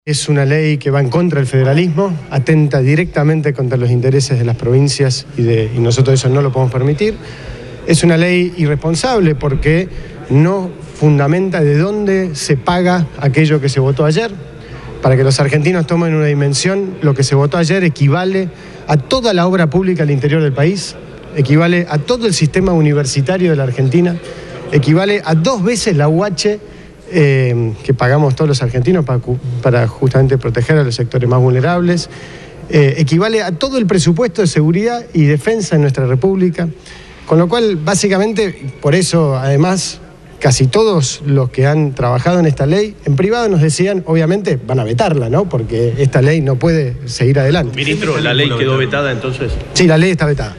Es una ley que va en contra del federalismo, atenta directamente contra los intereses de las provincias y nosotros eso no lo podemos permitir. Es una ley irresponsable porque no fundamenta de dónde se paga aquello que se votó ayer. Para que los argentinos tomen una dimensión, lo que se votó ayer equivale a toda la obra pública al interior del país, equivale a todo el sistema universitario de la Argentina, equivale a 2 veces la UH que pagamos todos los argentinos para justamente proteger a los sectores más vulnerables, equivale a todo el presupuesto de seguridad y defensa en nuestra República, con lo cual básicamente, por eso además casi todos los que han trabajado en esta ley, en privado nos decían, obviamente van a vetarla, ¿no? Porque esta ley no puede seguir adelante. Ministro, ¿la ley quedó vetada entonces? Sí, la ley está vetada.